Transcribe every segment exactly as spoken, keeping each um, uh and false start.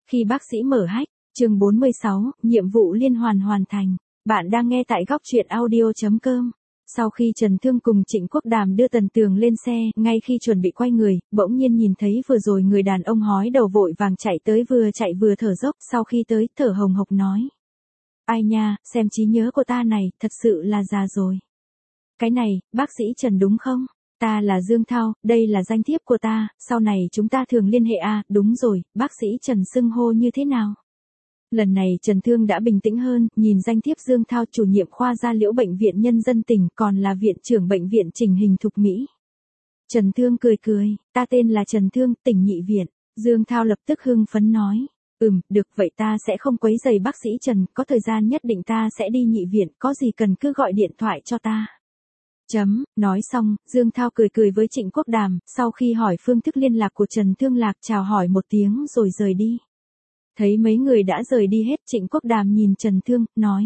Khi bác sĩ mở hách, chương bốn mươi sáu, nhiệm vụ liên hoàn hoàn thành. Bạn đang nghe tại góc truyện audio chấm com. Sau khi Trần Thương cùng Trịnh Quốc Đàm đưa Tần Tường lên xe, ngay khi chuẩn bị quay người, bỗng nhiên nhìn thấy vừa rồi người đàn ông hói đầu vội vàng chạy tới, vừa chạy vừa thở dốc, sau khi tới, thở hồng hộc nói. Ai nha, xem trí nhớ của ta này, thật sự là già rồi. Cái này, bác sĩ Trần đúng không? Ta là Dương Thao, đây là danh thiếp của ta, sau này chúng ta thường liên hệ à, đúng rồi, bác sĩ Trần xưng hô như thế nào? Lần này Trần Thương đã bình tĩnh hơn, nhìn danh thiếp Dương Thao, chủ nhiệm khoa da liễu bệnh viện Nhân dân tỉnh, còn là viện trưởng bệnh viện chỉnh hình thục mỹ. Trần Thương cười cười, ta tên là Trần Thương, tỉnh nhị viện. Dương Thao lập tức hưng phấn nói, ừm, được, vậy ta sẽ không quấy rầy bác sĩ Trần, có thời gian nhất định ta sẽ đi nhị viện, có gì cần cứ gọi điện thoại cho ta. Chấm, nói xong, Dương Thao cười cười với Trịnh Quốc Đàm, sau khi hỏi phương thức liên lạc của Trần Thương Lạc, chào hỏi một tiếng rồi rời đi. Thấy mấy người đã rời đi hết, Trịnh Quốc Đàm nhìn Trần Thương, nói.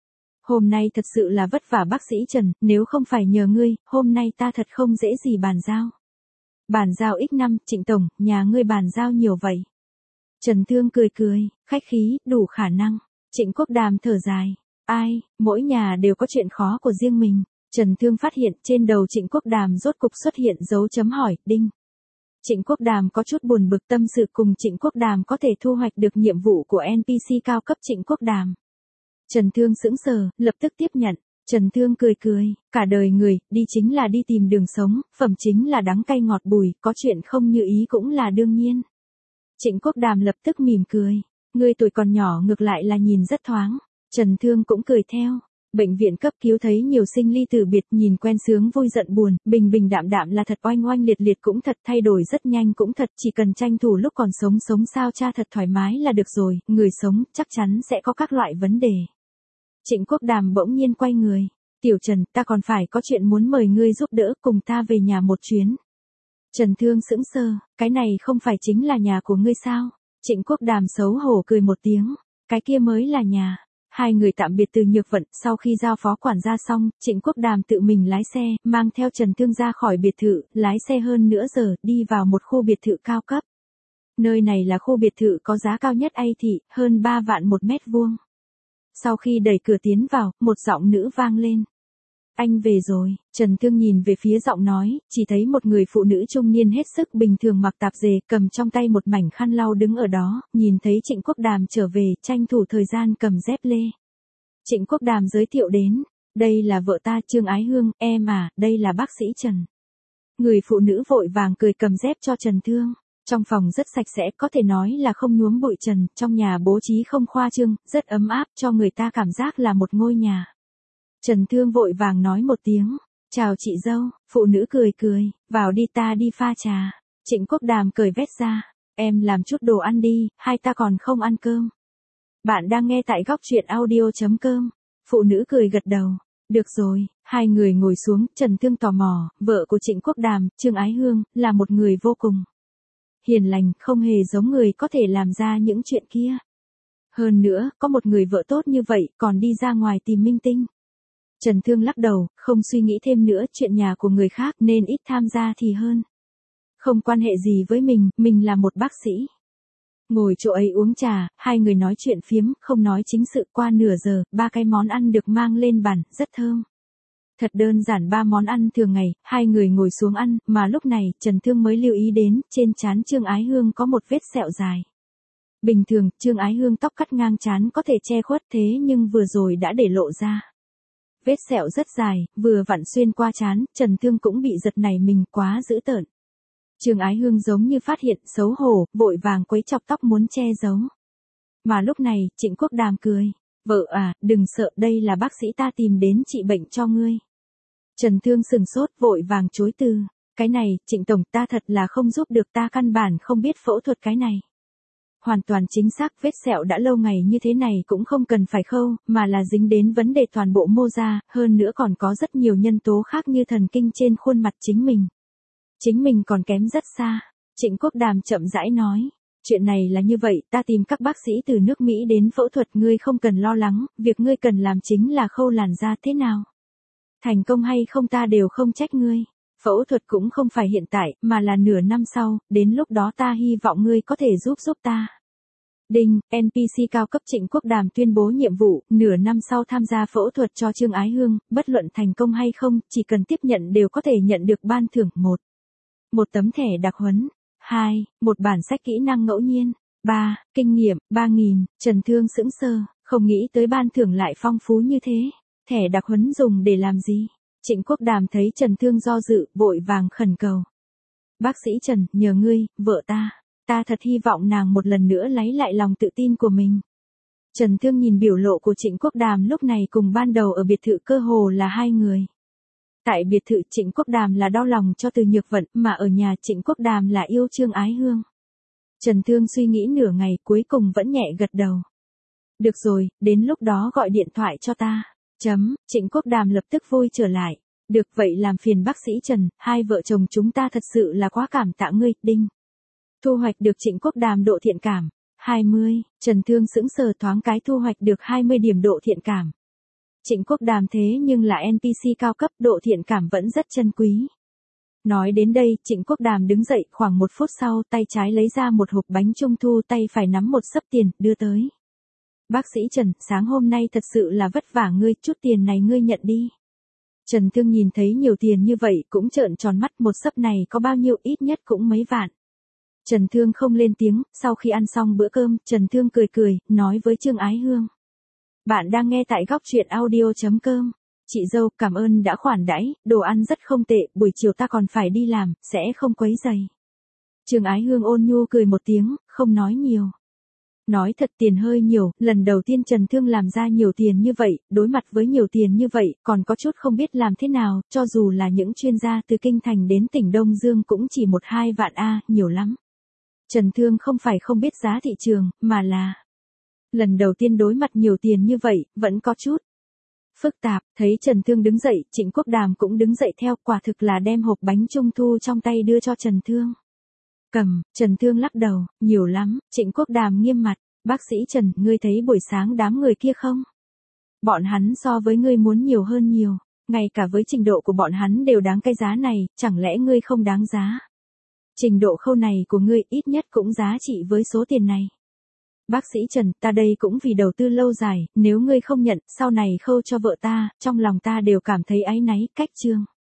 Hôm nay thật sự là vất vả bác sĩ Trần, nếu không phải nhờ ngươi, hôm nay ta thật không dễ gì bàn giao. Bàn giao x năm, Trịnh Tổng, nhà ngươi bàn giao nhiều vậy. Trần Thương cười cười, khách khí, đủ khả năng. Trịnh Quốc Đàm thở dài, ai, mỗi nhà đều có chuyện khó của riêng mình. Trần Thương phát hiện trên đầu Trịnh Quốc Đàm rốt cục xuất hiện dấu chấm hỏi, đinh. Trịnh Quốc Đàm có chút buồn bực, tâm sự cùng Trịnh Quốc Đàm có thể thu hoạch được nhiệm vụ của en pê xê cao cấp Trịnh Quốc Đàm. Trần Thương sững sờ, lập tức tiếp nhận. Trần Thương cười cười, cả đời người, đi chính là đi tìm đường sống, phẩm chính là đắng cay ngọt bùi, có chuyện không như ý cũng là đương nhiên. Trịnh Quốc Đàm lập tức mỉm cười, ngươi tuổi còn nhỏ ngược lại là nhìn rất thoáng. Trần Thương cũng cười theo. Bệnh viện cấp cứu thấy nhiều sinh ly tử biệt, nhìn quen sướng vui giận buồn, bình bình đạm đạm là thật, oanh oanh liệt liệt cũng thật, thay đổi rất nhanh cũng thật, chỉ cần tranh thủ lúc còn sống sống sao cha thật thoải mái là được rồi, người sống chắc chắn sẽ có các loại vấn đề. Trịnh Quốc Đàm bỗng nhiên quay người, Tiểu Trần, ta còn phải có chuyện muốn mời ngươi giúp đỡ, cùng ta về nhà một chuyến. Trần Thương sững sờ, cái này không phải chính là nhà của ngươi sao? Trịnh Quốc Đàm xấu hổ cười một tiếng, cái kia mới là nhà. Hai người tạm biệt từ Nhược Vận, sau khi giao phó quản gia xong, Trịnh Quốc Đàm tự mình lái xe, mang theo Trần Thương ra khỏi biệt thự, lái xe hơn nửa giờ, đi vào một khu biệt thự cao cấp. Nơi này là khu biệt thự có giá cao nhất A thị, hơn ba vạn một mét vuông. Sau khi đẩy cửa tiến vào, một giọng nữ vang lên. Anh về rồi, Trần Thương nhìn về phía giọng nói, chỉ thấy một người phụ nữ trung niên hết sức bình thường mặc tạp dề, cầm trong tay một mảnh khăn lau đứng ở đó, nhìn thấy Trịnh Quốc Đàm trở về, tranh thủ thời gian cầm dép lê. Trịnh Quốc Đàm giới thiệu đến, đây là vợ ta Trương Ái Hương, em à, đây là bác sĩ Trần. Người phụ nữ vội vàng cười cầm dép cho Trần Thương. Trong phòng rất sạch sẽ, có thể nói là không nhuốm bụi trần, trong nhà bố trí không khoa trương, rất ấm áp, cho người ta cảm giác là một ngôi nhà. Trần Thương vội vàng nói một tiếng, chào chị dâu, phụ nữ cười cười, vào đi, ta đi pha trà. Trịnh Quốc Đàm cởi vest ra, em làm chút đồ ăn đi, hai ta còn không ăn cơm. Bạn đang nghe tại góc truyện audio chấm com. Phụ nữ cười gật đầu, được rồi, hai người ngồi xuống, Trần Thương tò mò, vợ của Trịnh Quốc Đàm, Trương Ái Hương, là một người vô cùng hiền lành, không hề giống người có thể làm ra những chuyện kia. Hơn nữa, có một người vợ tốt như vậy, còn đi ra ngoài tìm minh tinh. Trần Thương lắc đầu, không suy nghĩ thêm nữa, chuyện nhà của người khác nên ít tham gia thì hơn. Không quan hệ gì với mình, mình là một bác sĩ. Ngồi chỗ ấy uống trà, hai người nói chuyện phiếm, không nói chính sự, qua nửa giờ, ba cái món ăn được mang lên bàn, rất thơm. Thật đơn giản, ba món ăn thường ngày, hai người ngồi xuống ăn, mà lúc này, Trần Thương mới lưu ý đến, trên trán Trương Ái Hương có một vết sẹo dài. Bình thường, Trương Ái Hương tóc cắt ngang trán có thể che khuất, thế nhưng vừa rồi đã để lộ ra. Vết sẹo rất dài, vừa vặn xuyên qua trán, Trần Thương cũng bị giật nảy mình, quá dữ tợn. Trương Ái Hương giống như phát hiện, xấu hổ, vội vàng quấy chọc tóc muốn che giấu. Mà lúc này, Trịnh Quốc Đàm cười, vợ à, đừng sợ, đây là bác sĩ ta tìm đến trị bệnh cho ngươi. Trần Thương sừng sốt, vội vàng chối từ, cái này, Trịnh Tổng, ta thật là không giúp được, ta căn bản không biết phẫu thuật cái này. Hoàn toàn chính xác, vết sẹo đã lâu ngày như thế này cũng không cần phải khâu, mà là dính đến vấn đề toàn bộ mô da, hơn nữa còn có rất nhiều nhân tố khác như thần kinh trên khuôn mặt chính mình. Chính mình còn kém rất xa. Trịnh Quốc Đàm chậm rãi nói, chuyện này là như vậy, ta tìm các bác sĩ từ nước Mỹ đến phẫu thuật, ngươi không cần lo lắng, việc ngươi cần làm chính là khâu làn da thế nào. Thành công hay không ta đều không trách ngươi. Phẫu thuật cũng không phải hiện tại, mà là nửa năm sau, đến lúc đó ta hy vọng ngươi có thể giúp giúp ta. Đinh, en pê xê cao cấp Trịnh Quốc Đàm tuyên bố nhiệm vụ, nửa năm sau tham gia phẫu thuật cho Trương Ái Hương, bất luận thành công hay không, chỉ cần tiếp nhận đều có thể nhận được ban thưởng. Một. Một tấm thẻ đặc huấn. Hai. Một bản sách kỹ năng ngẫu nhiên. Ba. Kinh nghiệm, ba nghìn, Trần Thương sững sờ, không nghĩ tới ban thưởng lại phong phú như thế. Thẻ đặc huấn dùng để làm gì? Trịnh Quốc Đàm thấy Trần Thương do dự, vội vàng khẩn cầu. Bác sĩ Trần, nhờ ngươi, vợ ta. Ta thật hy vọng nàng một lần nữa lấy lại lòng tự tin của mình. Trần Thương nhìn biểu lộ của Trịnh Quốc Đàm lúc này cùng ban đầu ở biệt thự cơ hồ là hai người. Tại biệt thự Trịnh Quốc Đàm là đau lòng cho Từ Nhược Vận, mà ở nhà Trịnh Quốc Đàm là yêu Trương Ái Hương. Trần Thương suy nghĩ nửa ngày cuối cùng vẫn nhẹ gật đầu. Được rồi, đến lúc đó gọi điện thoại cho ta. Chấm, Trịnh Quốc Đàm lập tức vui trở lại. Được vậy làm phiền bác sĩ Trần, hai vợ chồng chúng ta thật sự là quá cảm tạ ngươi. Đinh. Thu hoạch được Trịnh Quốc Đàm độ thiện cảm. hai mươi, Trần Thương sững sờ thoáng cái thu hoạch được hai mươi điểm độ thiện cảm. Trịnh Quốc Đàm thế nhưng là en pê xê cao cấp, độ thiện cảm vẫn rất chân quý. Nói đến đây, Trịnh Quốc Đàm đứng dậy, khoảng một phút sau, tay trái lấy ra một hộp bánh trung thu, tay phải nắm một xấp tiền, đưa tới. Bác sĩ Trần, sáng hôm nay thật sự là vất vả ngươi, chút tiền này ngươi nhận đi. Trần Thương nhìn thấy nhiều tiền như vậy, cũng trợn tròn mắt, một xấp này có bao nhiêu, ít nhất cũng mấy vạn. Trần Thương không lên tiếng, sau khi ăn xong bữa cơm, Trần Thương cười cười, nói với Trương Ái Hương. Bạn đang nghe tại góc truyện audio chấm com. Chị dâu, cảm ơn đã khoản đãi, đồ ăn rất không tệ, buổi chiều ta còn phải đi làm, sẽ không quấy rầy. Trương Ái Hương ôn nhu cười một tiếng, không nói nhiều. Nói thật tiền hơi nhiều, lần đầu tiên Trần Thương làm ra nhiều tiền như vậy, đối mặt với nhiều tiền như vậy, còn có chút không biết làm thế nào, cho dù là những chuyên gia từ Kinh Thành đến tỉnh Đông Dương cũng chỉ một hai vạn a, nhiều lắm. Trần Thương không phải không biết giá thị trường, mà là lần đầu tiên đối mặt nhiều tiền như vậy, vẫn có chút phức tạp. Thấy Trần Thương đứng dậy, Trịnh Quốc Đàm cũng đứng dậy theo, quả thực là đem hộp bánh trung thu trong tay đưa cho Trần Thương. Cầm, Trần Thương lắc đầu, nhiều lắm. Trịnh Quốc Đàm nghiêm mặt, bác sĩ Trần, ngươi thấy buổi sáng đám người kia không? Bọn hắn so với ngươi muốn nhiều hơn nhiều, ngay cả với trình độ của bọn hắn đều đáng cái giá này, chẳng lẽ ngươi không đáng giá? Trình độ khâu này của ngươi ít nhất cũng giá trị với số tiền này. Bác sĩ Trần, ta đây cũng vì đầu tư lâu dài, nếu ngươi không nhận, sau này khâu cho vợ ta, trong lòng ta đều cảm thấy áy náy. Cách chương.